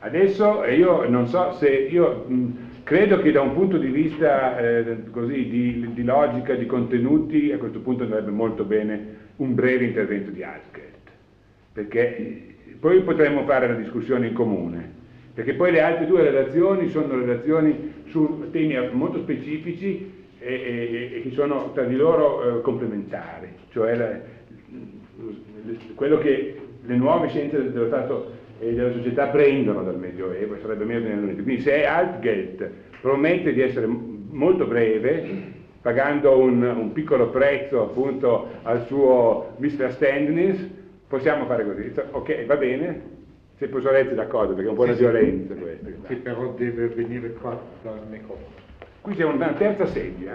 Adesso io non so se io credo che da un punto di vista così di logica, di contenuti, a questo punto andrebbe molto bene un breve intervento di Altgeld, perché poi potremmo fare una discussione in comune, perché poi le altre due relazioni sono relazioni su temi molto specifici e che sono tra di loro complementari, cioè quello che le nuove scienze dello Stato e della società prendono dal Medioevo, sarebbe meglio tenere. Quindi se Altgeld promette di essere molto breve, pagando un piccolo prezzo appunto al suo Mr. Standness, possiamo fare così. Ok, va bene? Se posso essere d'accordo, perché è un po' una violenza questa. Sì, però deve venire qua dal microfono. Qui c'è una terza sedia.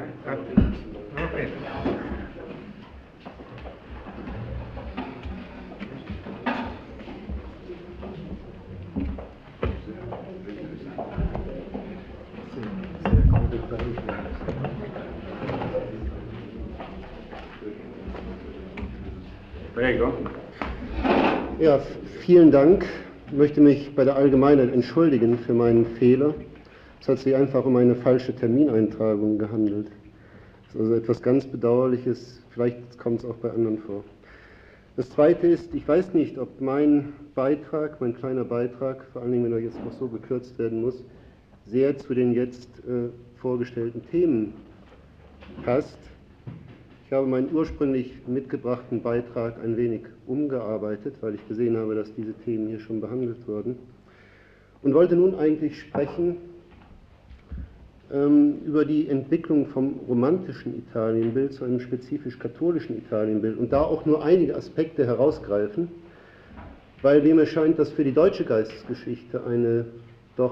Prego. Ja, vielen Dank. Ich möchte mich bei der Allgemeinheit entschuldigen für meinen Fehler. Es hat sich einfach um eine falsche Termineintragung gehandelt. Das ist also etwas ganz Bedauerliches, vielleicht kommt es auch bei anderen vor. Das Zweite ist, ich weiß nicht, ob mein Beitrag, mein kleiner Beitrag, vor allen Dingen, wenn er jetzt noch so gekürzt werden muss, sehr zu den jetzt vorgestellten Themen passt. Ich habe meinen ursprünglich mitgebrachten Beitrag ein wenig umgearbeitet, weil ich gesehen habe, dass diese Themen hier schon behandelt wurden, und wollte nun eigentlich sprechen über die Entwicklung vom romantischen Italienbild zu einem spezifisch katholischen Italienbild und da auch nur einige Aspekte herausgreifen, weil mir scheint, dass für die deutsche Geistesgeschichte ein doch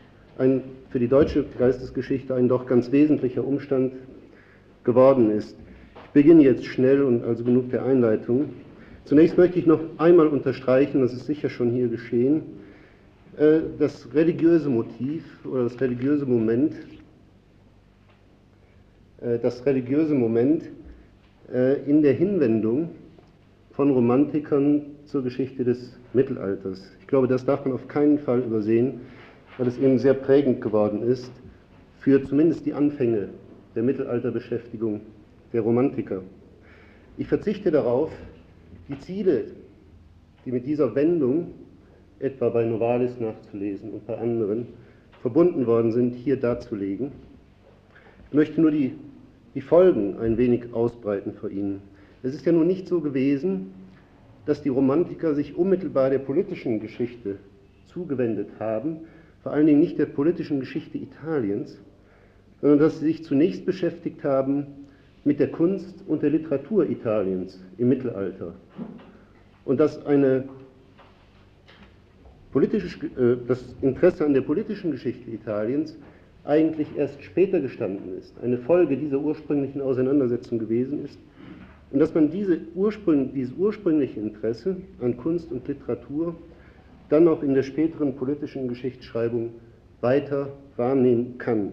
ganz wesentlicher Umstand geworden ist. Ich beginne jetzt schnell und also genug der Einleitung. Zunächst möchte ich noch einmal unterstreichen, das ist sicher schon hier geschehen, das religiöse Motiv oder das religiöse Moment in der Hinwendung von Romantikern zur Geschichte des Mittelalters. Ich glaube, das darf man auf keinen Fall übersehen, weil es eben sehr prägend geworden ist für zumindest die Anfänge der Mittelalterbeschäftigung der Romantiker. Ich verzichte darauf, die Ziele, die mit dieser Wendung, etwa bei Novalis nachzulesen und bei anderen, verbunden worden sind, hier darzulegen. Ich möchte nur die Folgen ein wenig ausbreiten vor Ihnen. Es ist ja nun nicht so gewesen, dass die Romantiker sich unmittelbar der politischen Geschichte zugewendet haben, vor allen Dingen nicht der politischen Geschichte Italiens, sondern dass sie sich zunächst beschäftigt haben mit der Kunst und der Literatur Italiens im Mittelalter. Und dass das Interesse an der politischen Geschichte Italiens eigentlich erst später gestanden ist, eine Folge dieser ursprünglichen Auseinandersetzung gewesen ist, und dass man dieses ursprüngliche Interesse an Kunst und Literatur dann auch in der späteren politischen Geschichtsschreibung weiter wahrnehmen kann.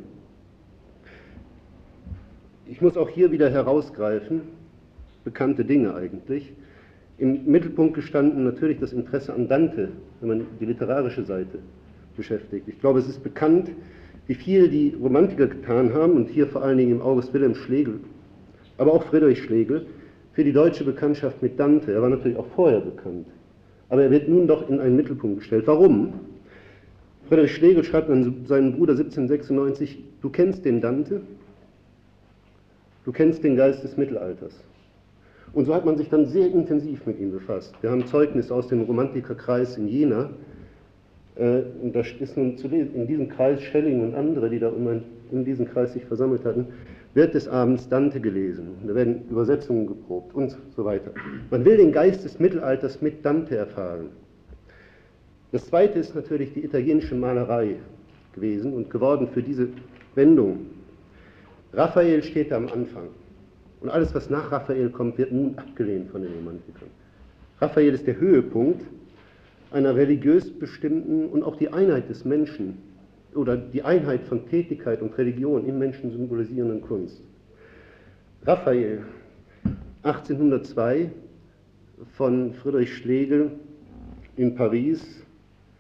Ich muss auch hier wieder herausgreifen, bekannte Dinge eigentlich. Im Mittelpunkt gestanden natürlich das Interesse an Dante, wenn man die literarische Seite beschäftigt. Ich glaube, es ist bekannt, wie viel die Romantiker getan haben, und hier vor allen Dingen im August Wilhelm Schlegel, aber auch Friedrich Schlegel, für die deutsche Bekanntschaft mit Dante. Er war natürlich auch vorher bekannt, aber er wird nun doch in einen Mittelpunkt gestellt. Warum? Friedrich Schlegel schreibt an seinen Bruder 1796, du kennst den Dante, du kennst den Geist des Mittelalters. Und so hat man sich dann sehr intensiv mit ihm befasst. Wir haben Zeugnisse aus dem Romantikerkreis in Jena. Und da ist nun zu lesen, in diesem Kreis Schelling und andere, die da in diesem Kreis sich versammelt hatten, wird des Abends Dante gelesen. Und da werden Übersetzungen geprobt und so weiter. Man will den Geist des Mittelalters mit Dante erfahren. Das Zweite ist natürlich die italienische Malerei gewesen und geworden für diese Wendung. Raphael steht da am Anfang. Und alles, was nach Raphael kommt, wird nun abgelehnt von den Romantikern. Raphael ist der Höhepunkt einer religiös bestimmten und auch die Einheit des Menschen oder die Einheit von Tätigkeit und Religion im Menschen symbolisierenden Kunst. Raphael, 1802, von Friedrich Schlegel in Paris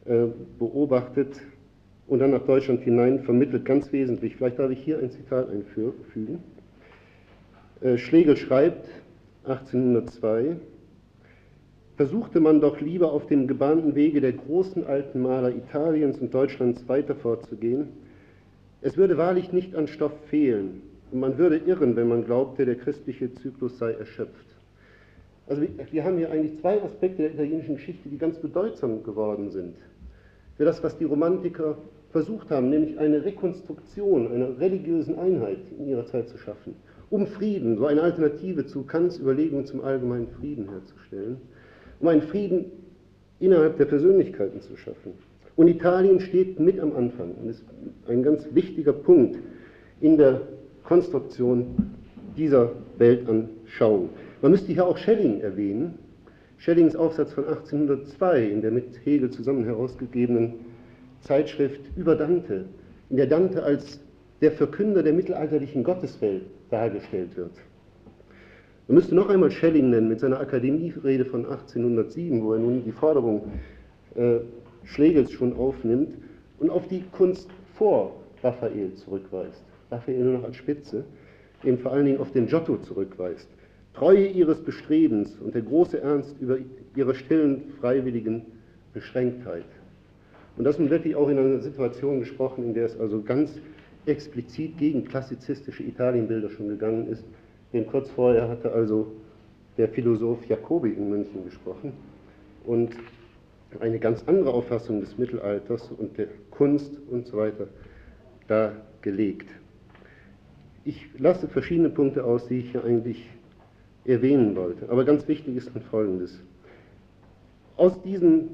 beobachtet und dann nach Deutschland hinein vermittelt, ganz wesentlich. Vielleicht darf ich hier ein Zitat einfügen. Schlegel schreibt 1802, versuchte man doch lieber auf dem gebahnten Wege der großen alten Maler Italiens und Deutschlands weiter vorzugehen. Es würde wahrlich nicht an Stoff fehlen und man würde irren, wenn man glaubte, der christliche Zyklus sei erschöpft. Also wir haben hier eigentlich zwei Aspekte der italienischen Geschichte, die ganz bedeutsam geworden sind. Für das, was die Romantiker versucht haben, nämlich eine Rekonstruktion einer religiösen Einheit in ihrer Zeit zu schaffen, um Frieden, so eine Alternative zu Kants Überlegungen zum allgemeinen Frieden herzustellen, um einen Frieden innerhalb der Persönlichkeiten zu schaffen. Und Italien steht mit am Anfang und ist ein ganz wichtiger Punkt in der Konstruktion dieser Weltanschauung. Man müsste hier auch Schelling erwähnen. Schellings Aufsatz von 1802 in der mit Hegel zusammen herausgegebenen Zeitschrift über Dante, in der Dante als der Verkünder der mittelalterlichen Gotteswelt dargestellt wird. Man müsste noch einmal Schelling nennen mit seiner Akademierede von 1807, wo er nun die Forderung Schlegels schon aufnimmt und auf die Kunst vor Raphael zurückweist. Raphael nur noch als Spitze, eben vor allen Dingen auf den Giotto zurückweist. Treue ihres Bestrebens und der große Ernst über ihre stillen, freiwilligen Beschränktheit. Und das nun wirklich auch in einer Situation gesprochen, in der es also ganz explizit gegen klassizistische Italienbilder schon gegangen ist. Denn kurz vorher hatte also der Philosoph Jacobi in München gesprochen und eine ganz andere Auffassung des Mittelalters und der Kunst und so weiter dargelegt. Ich lasse verschiedene Punkte aus, die ich hier eigentlich erwähnen wollte. Aber ganz wichtig ist dann Folgendes. Aus dieser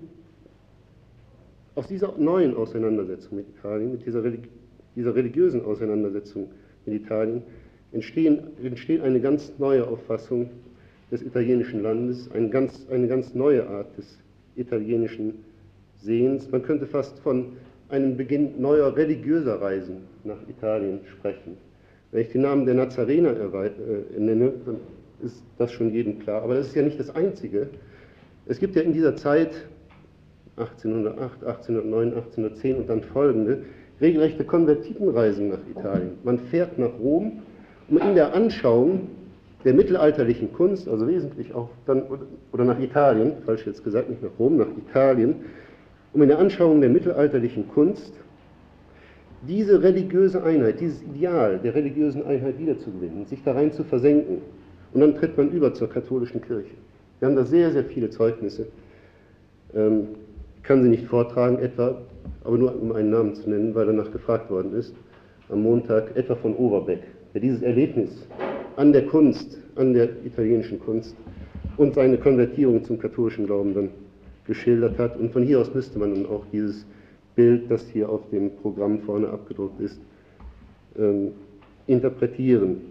neuen Auseinandersetzung mit Italien, mit dieser religiösen Auseinandersetzung mit Italien, entsteht eine ganz neue Auffassung des italienischen Landes, eine ganz neue Art des italienischen Sehens. Man könnte fast von einem Beginn neuer religiöser Reisen nach Italien sprechen. Wenn ich den Namen der Nazarener nenne, dann ist das schon jedem klar. Aber das ist ja nicht das Einzige. Es gibt ja in dieser Zeit, 1808, 1809, 1810 und dann folgende, regelrechte Konvertitenreisen nach Italien. Man fährt nach Rom, um in der Anschauung der mittelalterlichen Kunst, also wesentlich auch dann, oder nach Italien, falsch jetzt gesagt, nicht nach Rom, nach Italien, um in der Anschauung der mittelalterlichen Kunst diese religiöse Einheit, dieses Ideal der religiösen Einheit wiederzugewinnen, sich da rein zu versenken. Und dann tritt man über zur katholischen Kirche. Wir haben da sehr, sehr viele Zeugnisse. Ich kann sie nicht vortragen, etwa, aber nur um einen Namen zu nennen, weil danach gefragt worden ist, am Montag, etwa von Overbeck, der dieses Erlebnis an der Kunst, an der italienischen Kunst und seine Konvertierung zum katholischen Glauben dann geschildert hat. Und von hier aus müsste man dann auch dieses Bild, das hier auf dem Programm vorne abgedruckt ist, interpretieren.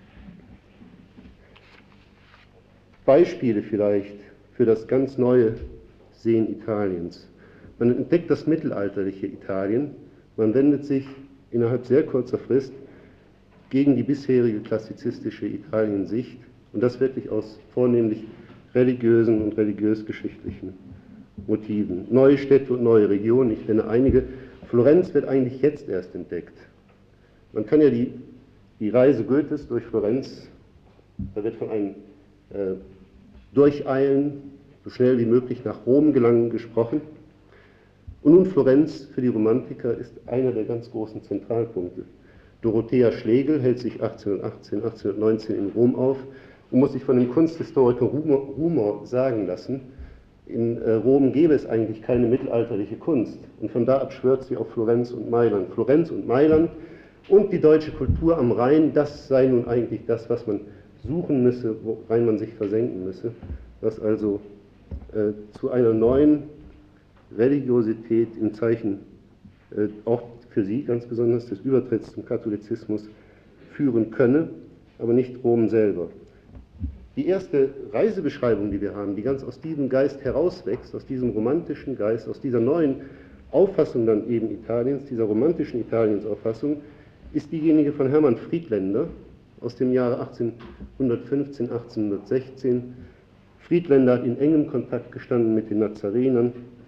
Beispiele vielleicht für das ganz neue Sehen Italiens. Man entdeckt das mittelalterliche Italien, man wendet sich innerhalb sehr kurzer Frist gegen die bisherige klassizistische Italiensicht und das wirklich aus vornehmlich religiösen und religiös-geschichtlichen Motiven. Neue Städte und neue Regionen, ich nenne einige. Florenz wird eigentlich jetzt erst entdeckt. Man kann ja die Reise Goethes durch Florenz, da wird von einem Durcheilen, so schnell wie möglich nach Rom gelangen gesprochen. Und nun Florenz für die Romantiker ist einer der ganz großen Zentralpunkte. Dorothea Schlegel hält sich 1818, 1819 in Rom auf und muss sich von dem Kunsthistoriker Rumor sagen lassen, in Rom gäbe es eigentlich keine mittelalterliche Kunst. Und von da ab schwört sie auf Florenz und Mailand. Florenz und Mailand und die deutsche Kultur am Rhein, das sei nun eigentlich das, was man suchen müsse, worein man sich versenken müsse, was also zu einer neuen Religiosität im Zeichen auch für sie ganz besonders des Übertritts zum Katholizismus führen könne, aber nicht Rom selber. Die erste Reisebeschreibung, die wir haben, die ganz aus diesem Geist herauswächst, aus diesem romantischen Geist, aus dieser neuen Auffassung dann eben Italiens, dieser romantischen Italiensauffassung, ist diejenige von Hermann Friedländer aus dem Jahre 1815, 1816. Friedländer hat in engem Kontakt gestanden mit den Nazarenern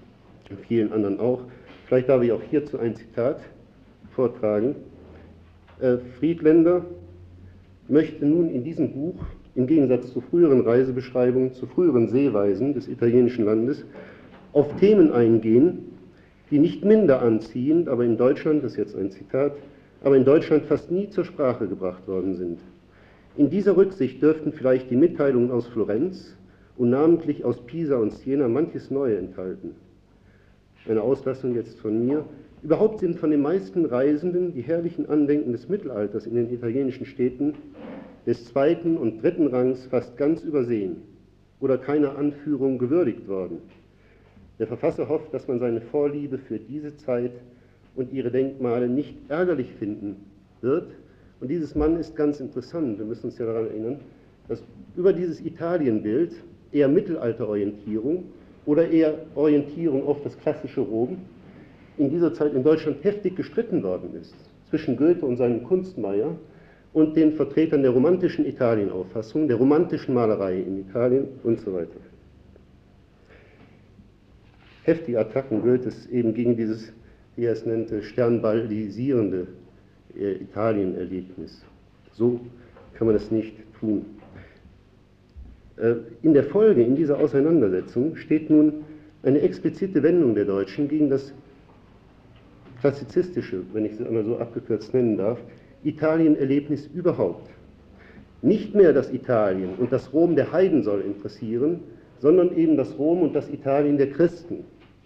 vielen anderen auch. Vielleicht darf ich auch hierzu ein Zitat vortragen. Friedländer möchte nun in diesem Buch, im Gegensatz zu früheren Reisebeschreibungen, zu früheren Sehweisen des italienischen Landes, auf Themen eingehen, die nicht minder anziehend, aber in Deutschland, das ist jetzt ein Zitat, aber in Deutschland fast nie zur Sprache gebracht worden sind. In dieser Rücksicht dürften vielleicht die Mitteilungen aus Florenz und namentlich aus Pisa und Siena manches Neue enthalten. Eine Auslassung jetzt von mir. Überhaupt sind von den meisten Reisenden die herrlichen Andenken des Mittelalters in den italienischen Städten des zweiten und dritten Rangs fast ganz übersehen oder keiner Anführung gewürdigt worden. Der Verfasser hofft, dass man seine Vorliebe für diese Zeit und ihre Denkmale nicht ärgerlich finden wird. Und dieses Mann ist ganz interessant, wir müssen uns ja daran erinnern, dass über dieses Italienbild eher Mittelalterorientierung oder eher Orientierung auf das klassische Rom in dieser Zeit in Deutschland heftig gestritten worden ist, zwischen Goethe und seinem Kunstmeier und den Vertretern der romantischen Italienauffassung, der romantischen Malerei in Italien und so weiter. Heftige Attacken Goethes eben gegen dieses, wie er es nannte, sternballisierende Italienerlebnis. So kann man es nicht tun. In der Folge, in dieser Auseinandersetzung, steht nun eine explizite Wendung der Deutschen gegen das klassizistische, wenn ich es einmal so abgekürzt nennen darf, Italienerlebnis überhaupt. Nicht mehr das Italien und das Rom der Heiden soll interessieren, sondern eben das Rom und das Italien der Christen.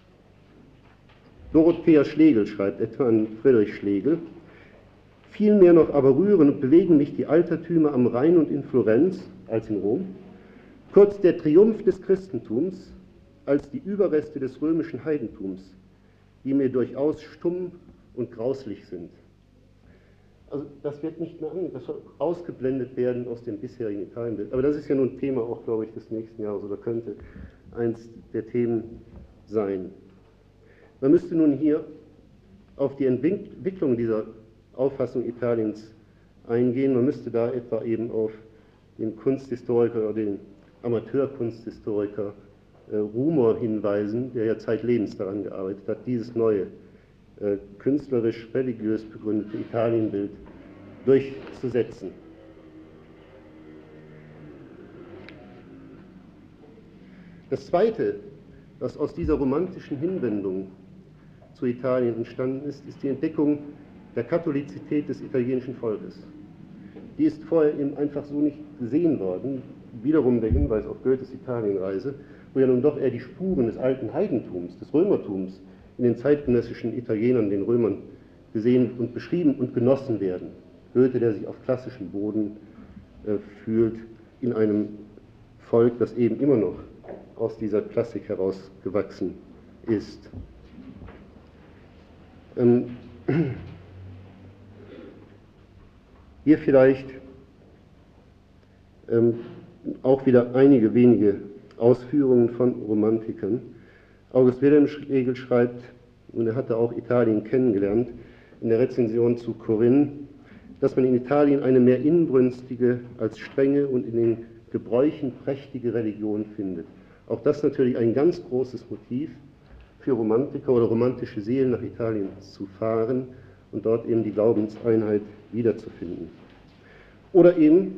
Dorothea Schlegel schreibt etwa an Friedrich Schlegel: Vielmehr noch aber rühren und bewegen mich die Altertümer am Rhein und in Florenz als in Rom, kurz der Triumph des Christentums als die Überreste des römischen Heidentums, die mir durchaus stumm und grauslich sind. Also das wird nicht mehr das soll ausgeblendet werden aus dem bisherigen Italienbild. Aber das ist ja nun Thema auch, glaube ich, des nächsten Jahres oder könnte eins der Themen sein. Man müsste nun hier auf die Entwicklung dieser Auffassung Italiens eingehen. Man müsste da etwa eben auf den Kunsthistoriker oder den Amateurkunsthistoriker Rumor hinweisen, der ja zeitlebens daran gearbeitet hat, dieses neue künstlerisch-religiös begründete Italienbild durchzusetzen. Das Zweite, was aus dieser romantischen Hinwendung zu Italien entstanden ist, ist die Entdeckung der Katholizität des italienischen Volkes. Die ist vorher eben einfach so nicht gesehen worden. Wiederum der Hinweis auf Goethes Italienreise, wo ja nun doch eher die Spuren des alten Heidentums, des Römertums in den zeitgenössischen Italienern, den Römern, gesehen und beschrieben und genossen werden. Goethe, der sich auf klassischem Boden fühlt, in einem Volk, das eben immer noch aus dieser Klassik herausgewachsen ist. Hier vielleicht auch wieder einige wenige Ausführungen von Romantikern. August Wilhelm Schlegel schreibt, und er hatte auch Italien kennengelernt, in der Rezension zu Corinne, dass man in Italien eine mehr inbrünstige als strenge und in den Gebräuchen prächtige Religion findet. Auch das natürlich ein ganz großes Motiv für Romantiker oder romantische Seelen nach Italien zu fahren und dort eben die Glaubenseinheit wiederzufinden. Oder eben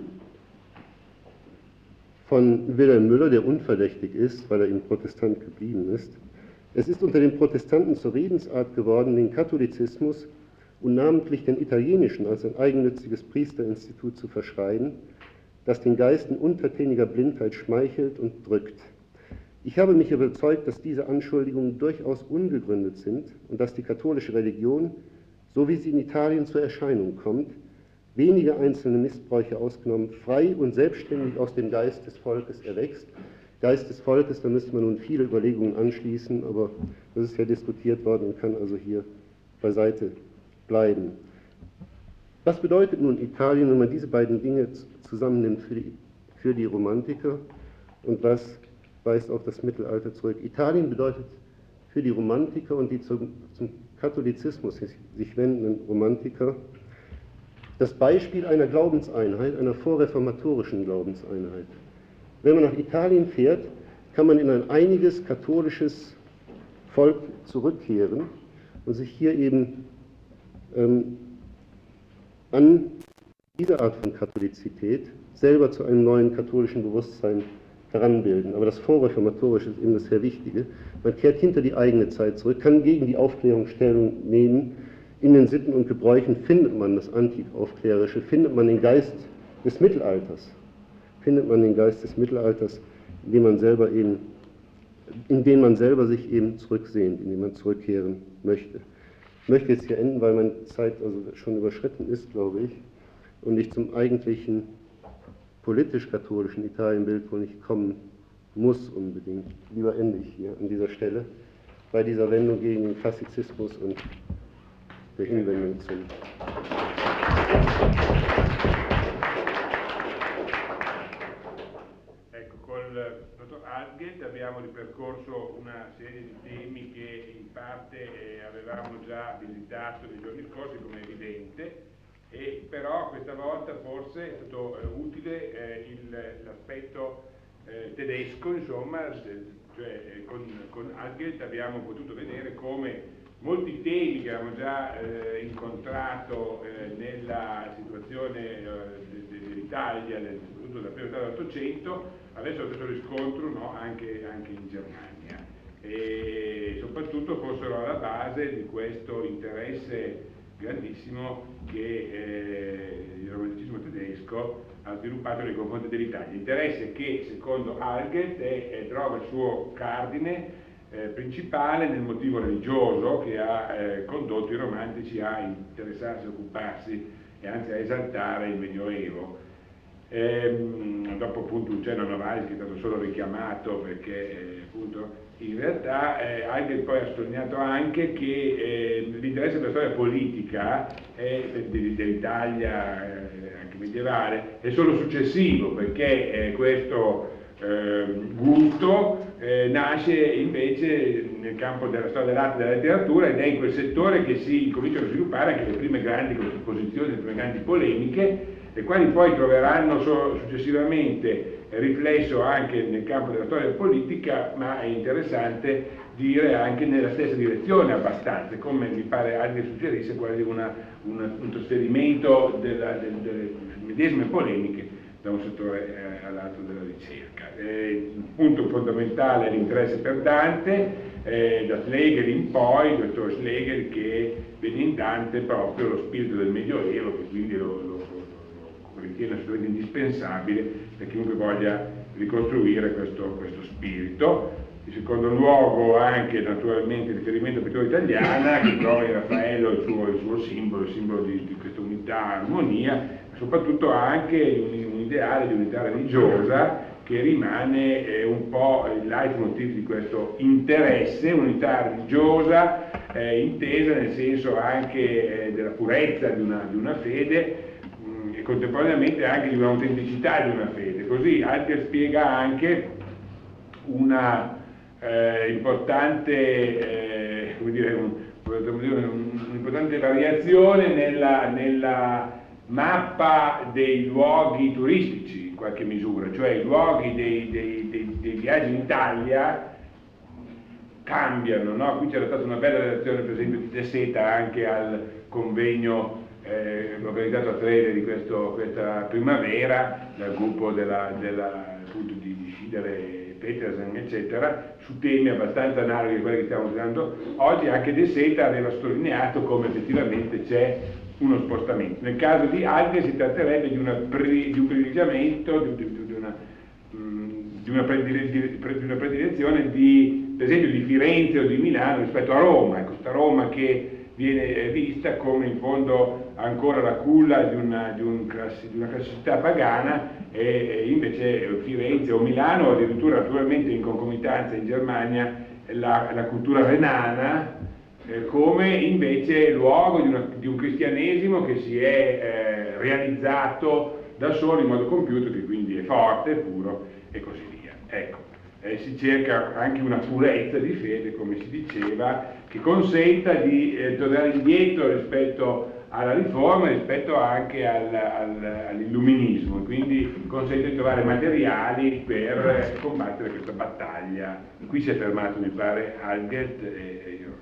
von Wilhelm Müller, der unverdächtig ist, weil er eben Protestant geblieben ist. Es ist unter den Protestanten zur Redensart geworden, den Katholizismus und namentlich den italienischen als ein eigennütziges Priesterinstitut zu verschreiben, das den Geist in untertäniger Blindheit schmeichelt und drückt. Ich habe mich überzeugt, dass diese Anschuldigungen durchaus ungegründet sind und dass die katholische Religion, so wie sie in Italien zur Erscheinung kommt, wenige einzelne Missbräuche ausgenommen, frei und selbstständig aus dem Geist des Volkes erwächst. Geist des Volkes, da müsste man nun viele Überlegungen anschließen, aber das ist ja diskutiert worden und kann also hier beiseite bleiben. Was bedeutet nun Italien, wenn man diese beiden Dinge zusammennimmt für die Romantiker, und was weist auf das Mittelalter zurück? Italien bedeutet für die Romantiker und die zum Katholizismus sich wendenden Romantiker das Beispiel einer Glaubenseinheit, einer vorreformatorischen Glaubenseinheit. Wenn man nach Italien fährt, kann man in ein einiges katholisches Volk zurückkehren und sich hier eben an diese Art von Katholizität selber zu einem neuen katholischen Bewusstsein heranbilden. Aber das Vorreformatorische ist eben das sehr Wichtige. Man kehrt hinter die eigene Zeit zurück, kann gegen die Aufklärung Stellung nehmen. In den Sitten und Gebräuchen findet man das Antikaufklärische, findet man den Geist des Mittelalters, in den man selber sich eben zurücksehnt, in den man zurückkehren möchte. Ich möchte jetzt hier enden, weil meine Zeit also schon überschritten ist, glaube ich, und ich zum eigentlichen politisch-katholischen Italienbild wohl nicht kommen muss unbedingt. Lieber ende ich hier an dieser Stelle, bei dieser Wendung gegen den Klassizismus und der Hinwendung zum... Dottor Altgeld abbiamo ripercorso una serie di temi che in parte avevamo già visitato nei giorni scorsi, come è evidente, però questa volta forse è stato utile l'aspetto tedesco, insomma, cioè con Altgeld abbiamo potuto vedere come molti temi che avevamo già incontrato nella situazione dell'Italia, soprattutto dalla prima metà dell'Ottocento, adesso ha avuto riscontro, no, anche in Germania, e soprattutto fossero alla base di questo interesse grandissimo che il romanticismo tedesco ha sviluppato nei confronti dell'Italia. Interesse che, secondo Altgeld, trova il suo cardine principale nel motivo religioso che ha condotto i romantici a interessarsi, a occuparsi e anzi a esaltare il Medioevo. Dopo appunto un cenno a Novalis che è stato solo richiamato perché appunto in realtà Altgeld poi ha sottolineato anche che l'interesse per la storia politica dell'Italia anche medievale è solo successivo, perché questo gusto nasce invece nel campo della storia dell'arte e della letteratura, ed è in quel settore che si cominciano a sviluppare anche le prime grandi contrapposizioni, le prime grandi polemiche, le quali poi troveranno successivamente riflesso anche nel campo della storia politica, ma è interessante dire anche nella stessa direzione abbastanza, come mi pare Altgeld suggerisse, quasi un trasferimento delle medesime polemiche da un settore all'altro della ricerca. Il punto fondamentale è l'interesse per Dante, da Schlegel in poi, il dottor Schlegel, che vede in Dante proprio lo spirito del Medioevo, che quindi lo ritiene assolutamente indispensabile per chiunque voglia ricostruire questo spirito. In secondo luogo anche naturalmente il riferimento alla pittura italiana, che trova in Raffaello il suo simbolo, il simbolo di questa unità, armonia, ma soprattutto anche un ideale di unità religiosa che rimane un po' il leitmotiv di questo interesse, unità religiosa intesa nel senso anche della purezza di una fede, e contemporaneamente anche di un'autenticità di una fede. Così Altgeld spiega anche una importante, un'importante variazione nella mappa dei luoghi turistici, in qualche misura, cioè i luoghi dei viaggi in Italia cambiano, no? Qui c'era stata una bella relazione per esempio di De Seta anche al convegno organizzato a Trede di questa primavera dal gruppo appunto di Schieder, Petersen eccetera, su temi abbastanza analoghi a quelli che stiamo usando oggi. Anche De Seta aveva sottolineato come effettivamente c'è uno spostamento. Nel caso di Altgeld si tratterebbe di un privilegiamento, di una predilezione per esempio di Firenze o di Milano rispetto a Roma, questa Roma che viene vista come in fondo ancora la culla di una classicità pagana, e invece Firenze o Milano, addirittura naturalmente in concomitanza in Germania la cultura renana, come invece luogo di un cristianesimo che si è realizzato da solo in modo compiuto, che quindi è forte, puro e così via. Ecco. Si cerca anche una purezza di fede, come si diceva, che consenta di tornare indietro rispetto alla riforma rispetto anche all'illuminismo, quindi consente di trovare materiali per combattere questa battaglia. Qui si è fermato, mi pare, Algert e io